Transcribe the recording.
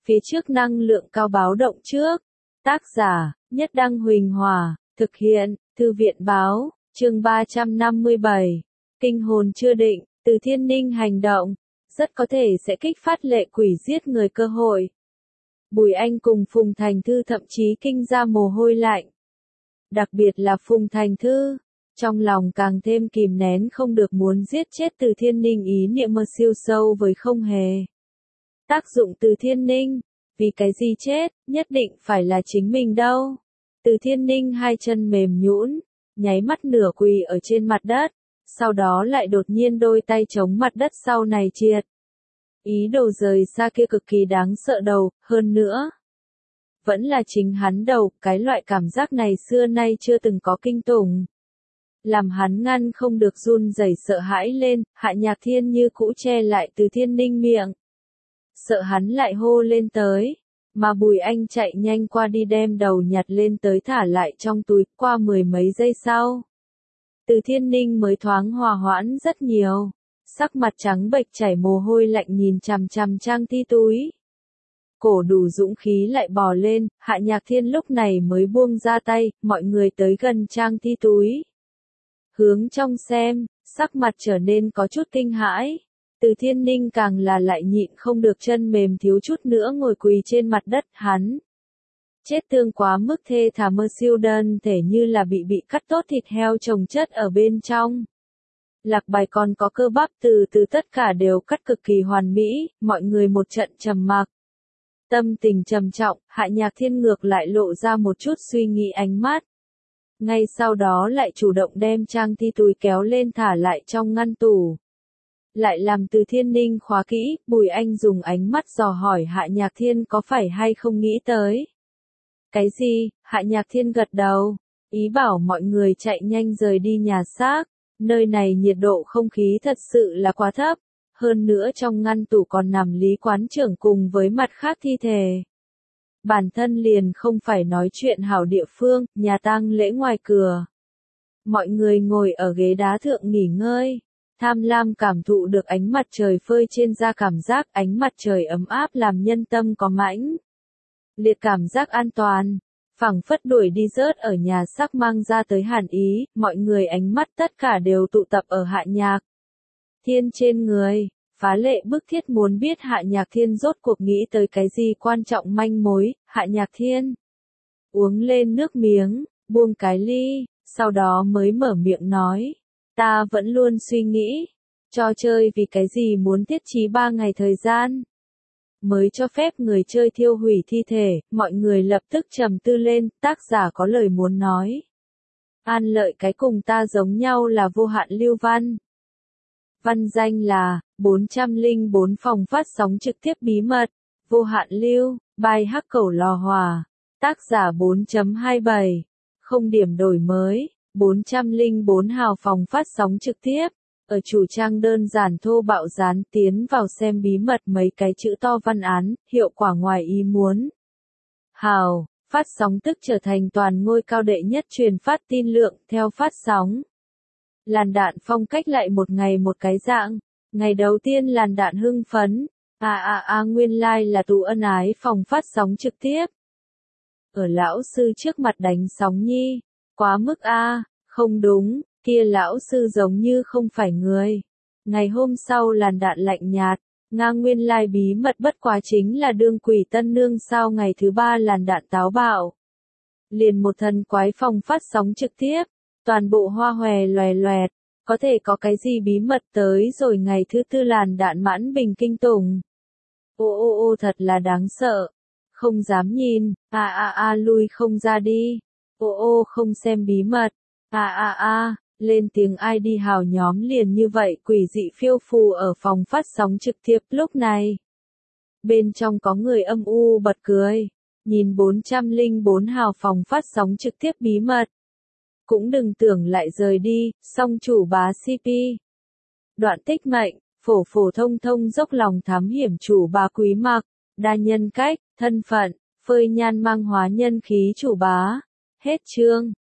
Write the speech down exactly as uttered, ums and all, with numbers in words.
Phía trước năng lượng cao báo động trước. Tác giả, Nhất Đăng Huỳnh Hòa, thực hiện, Thư viện Báo, chương ba trăm năm mươi bảy. Kinh hồn chưa định, Từ Thiên Ninh hành động, rất có thể sẽ kích phát lệ quỷ giết người cơ hội. Bùi Anh cùng Phùng Thành Thư thậm chí kinh ra mồ hôi lạnh. Đặc biệt là Phùng Thành Thư, trong lòng càng thêm kìm nén không được muốn giết chết Từ Thiên Ninh ý niệm mơ siêu sâu với không hề. Tác dụng Từ Thiên Ninh, vì cái gì chết, nhất định phải là chính mình đâu. Từ Thiên Ninh hai chân mềm nhũn, nháy mắt nửa quỳ ở trên mặt đất, sau đó lại đột nhiên đôi tay chống mặt đất sau này triệt. Ý đồ rời xa kia cực kỳ đáng sợ đầu, hơn nữa. Vẫn là chính hắn đầu, cái loại cảm giác này xưa nay chưa từng có kinh tủng. Làm hắn ngăn không được run rẩy sợ hãi lên, Hạ Nhạc Thiên như cũ che lại Từ Thiên Ninh miệng. Sợ hắn lại hô lên tới, mà Bùi Anh chạy nhanh qua đi đem đầu nhặt lên tới thả lại trong túi, qua mười mấy giây sau. Từ Thiên Ninh mới thoáng hòa hoãn rất nhiều, sắc mặt trắng bệch chảy mồ hôi lạnh nhìn chằm chằm trang thi túi. Cổ đủ dũng khí lại bò lên, Hạ Nhạc Thiên lúc này mới buông ra tay, mọi người tới gần trang thi túi. Hướng trong xem, sắc mặt trở nên có chút kinh hãi. Từ Thiên Ninh càng là lại nhịn không được chân mềm thiếu chút nữa ngồi quỳ trên mặt đất, hắn. Chết thương quá mức thê thảm mơ siêu đơn thể như là bị bị cắt tốt thịt heo chồng chất ở bên trong. Lạc bài còn có cơ bắp từ từ tất cả đều cắt cực kỳ hoàn mỹ, mọi người một trận trầm mặc. Tâm tình trầm trọng, Hạ Nhạc Thiên ngược lại lộ ra một chút suy nghĩ ánh mắt. Ngay sau đó lại chủ động đem trang thi túi kéo lên thả lại trong ngăn tủ. Lại làm Từ Thiên Ninh khóa kỹ, Bùi Anh dùng ánh mắt dò hỏi Hạ Nhạc Thiên có phải hay không nghĩ tới. Cái gì? Hạ Nhạc Thiên gật đầu, ý bảo mọi người chạy nhanh rời đi nhà xác, nơi này nhiệt độ không khí thật sự là quá thấp, hơn nữa trong ngăn tủ còn nằm Lý quán trưởng cùng với mặt khác thi thể. Bản thân liền không phải nói chuyện hảo địa phương, nhà tang lễ ngoài cửa. Mọi người ngồi ở ghế đá thượng nghỉ ngơi. Tham lam cảm thụ được ánh mặt trời phơi trên da cảm giác ánh mặt trời ấm áp làm nhân tâm có mãnh liệt cảm giác an toàn, phảng phất đuổi đi rớt ở nhà xác mang ra tới hàn ý, mọi người ánh mắt tất cả đều tụ tập ở Hạ Nhạc Thiên trên người, phá lệ bức thiết muốn biết Hạ Nhạc Thiên rốt cuộc nghĩ tới cái gì quan trọng manh mối. Hạ Nhạc Thiên uống lên nước miếng, buông cái ly, sau đó mới mở miệng nói. Ta vẫn luôn suy nghĩ, trò chơi vì cái gì muốn thiết trí ba ngày thời gian, mới cho phép người chơi thiêu hủy thi thể, mọi người lập tức trầm tư lên, tác giả có lời muốn nói. An lợi cái cùng ta giống nhau là vô hạn lưu văn. Văn danh là, bốn trăm lẻ bốn phòng phát sóng trực tiếp bí mật, vô hạn lưu, bài hắc cẩu lò hòa, tác giả bốn chấm hai bảy, không điểm đổi mới. bốn trăm lẻ bốn hào phòng phát sóng trực tiếp, ở chủ trang đơn giản thô bạo dán tiến vào xem bí mật mấy cái chữ to văn án, hiệu quả ngoài ý muốn. Hào, phát sóng tức trở thành toàn ngôi cao đệ nhất truyền phát tin lượng, theo phát sóng. Làn đạn phong cách lại một ngày một cái dạng, ngày đầu tiên làn đạn hưng phấn, à à à nguyên lai like là tụ ân ái phòng phát sóng trực tiếp. Ở lão sư trước mặt đánh sóng nhi. Quá mức a, à, không đúng, kia lão sư giống như không phải người. Ngày hôm sau làn đạn lạnh nhạt, ngang nguyên lai bí mật bất quá chính là đương quỷ tân nương sao. Ngày thứ ba làn đạn táo bạo. Liền một thần quái phòng phát sóng trực tiếp, toàn bộ hoa hòe loè loẹt, có thể có cái gì bí mật tới rồi. Ngày thứ tư làn đạn mãn bình kinh tủng. Ô ô ô thật là đáng sợ, không dám nhìn, a a a lui không ra đi. Ô ô không xem bí mật, a a a, lên tiếng ai đi hào nhóm liền như vậy quỷ dị phiêu phù ở phòng phát sóng trực tiếp lúc này. Bên trong có người âm u bật cười, nhìn bốn trăm lẻ bốn hào phòng phát sóng trực tiếp bí mật. Cũng đừng tưởng lại rời đi, song chủ bá xê pê. Đoạn tích mệnh, phổ phổ thông thông dốc lòng thám hiểm chủ bá quý mặc, đa nhân cách, thân phận, phơi nhan mang hóa nhân khí chủ bá. Hết chương.